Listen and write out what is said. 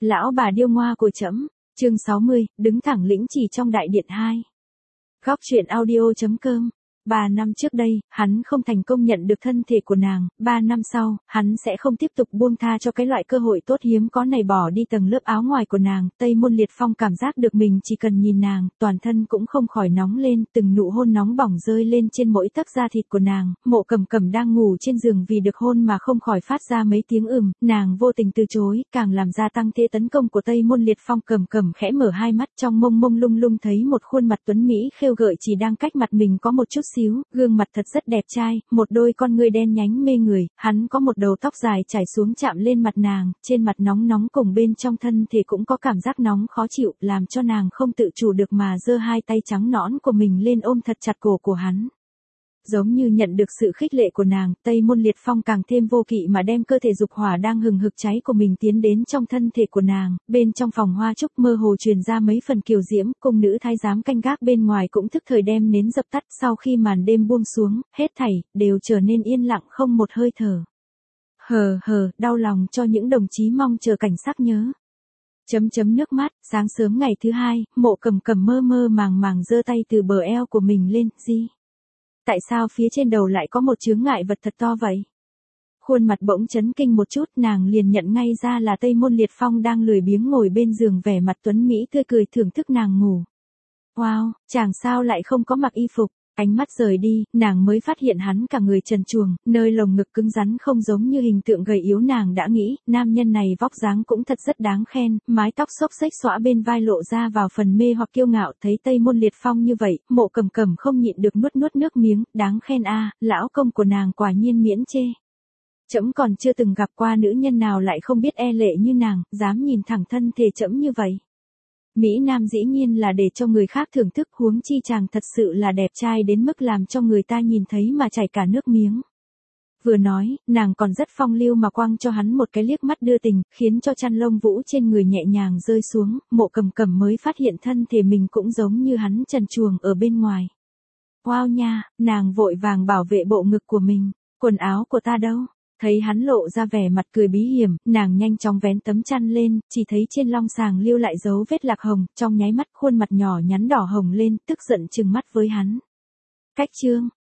lão bà điêu ngoa của trẫm. Chương 60, đứng thẳng lĩnh chỉ trong đại điện 2. Góc truyện audio.com. 3 năm trước đây, hắn không thành công nhận được thân thể của nàng, 3 năm sau, hắn sẽ không tiếp tục buông tha cho cái loại cơ hội tốt hiếm có này bỏ đi tầng lớp áo ngoài của nàng. Tây Môn Liệt Phong cảm giác được mình chỉ cần nhìn nàng, toàn thân cũng không khỏi nóng lên, từng nụ hôn nóng bỏng rơi lên trên mỗi tấc da thịt của nàng. Mộ Cầm Cầm đang ngủ trên giường vì được hôn mà không khỏi phát ra mấy tiếng nàng vô tình từ chối, càng làm gia tăng thế tấn công của Tây Môn Liệt Phong. Cầm Cầm khẽ mở hai mắt, trong mông mông lung lung thấy một khuôn mặt tuấn mỹ khêu gợi chỉ đang cách mặt mình có một chút xíu, gương mặt thật rất đẹp trai, một đôi con ngươi đen nhánh mê người, hắn có một đầu tóc dài trải xuống chạm lên mặt nàng, trên mặt nóng nóng cùng bên trong thân thể cũng có cảm giác nóng khó chịu, làm cho nàng không tự chủ được mà giơ hai tay trắng nõn của mình lên ôm thật chặt cổ của hắn. Giống như nhận được sự khích lệ của nàng, Tây Môn Liệt Phong càng thêm vô kỵ mà đem cơ thể dục hỏa đang hừng hực cháy của mình tiến đến trong thân thể của nàng. Bên trong phòng hoa trúc mơ hồ truyền ra mấy phần kiều diễm, cung nữ thái giám canh gác bên ngoài cũng thức thời đem nến dập tắt. Sau khi màn đêm buông xuống, hết thảy đều trở nên yên lặng không một hơi thở. Đau lòng cho những đồng chí mong chờ cảnh sắc nhớ. Nước mắt. Sáng sớm ngày thứ hai, Mộ Cầm Cầm mơ mơ màng màng giơ tay từ bờ eo của mình lên. Tại sao phía trên đầu lại có một chướng ngại vật thật to vậy? Khuôn mặt bỗng chấn kinh một chút, nàng liền nhận ngay ra là Tây Môn Liệt Phong đang lười biếng ngồi bên giường, vẻ mặt tuấn mỹ tươi cười thưởng thức nàng ngủ. Wow, chàng sao lại không có mặc y phục? Ánh mắt rời đi, nàng mới phát hiện hắn cả người trần truồng, nơi lồng ngực cứng rắn không giống như hình tượng gầy yếu nàng đã nghĩ. Nam nhân này vóc dáng cũng thật rất đáng khen, mái tóc xốc xếch xõa bên vai lộ ra vào phần mê hoặc kiêu ngạo. Thấy Tây Môn Liệt Phong như vậy, Mộ Cầm Cầm không nhịn được nuốt nước miếng. Đáng khen a, lão công của nàng quả nhiên miễn chê. Trẫm còn chưa từng gặp qua nữ nhân nào lại không biết e lệ như nàng, dám nhìn thẳng thân thể trẫm như vậy. Mỹ Nam dĩ nhiên là để cho người khác thưởng thức, huống chi chàng thật sự là đẹp trai đến mức làm cho người ta nhìn thấy mà chảy cả nước miếng. Vừa nói, nàng còn rất phong lưu mà quăng cho hắn một cái liếc mắt đưa tình, khiến cho chăn lông vũ trên người nhẹ nhàng rơi xuống. Mộ Cầm Cầm mới phát hiện thân thể mình cũng giống như hắn trần truồng ở bên ngoài. Wow nha, nàng vội vàng bảo vệ bộ ngực của mình. Quần áo của ta đâu? Thấy hắn lộ ra vẻ mặt cười bí hiểm, nàng nhanh chóng vén tấm chăn lên, chỉ thấy trên long sàng lưu lại dấu vết lạc hồng, trong nháy mắt khuôn mặt nhỏ nhắn đỏ hồng lên, tức giận trừng mắt với hắn. Cách chương,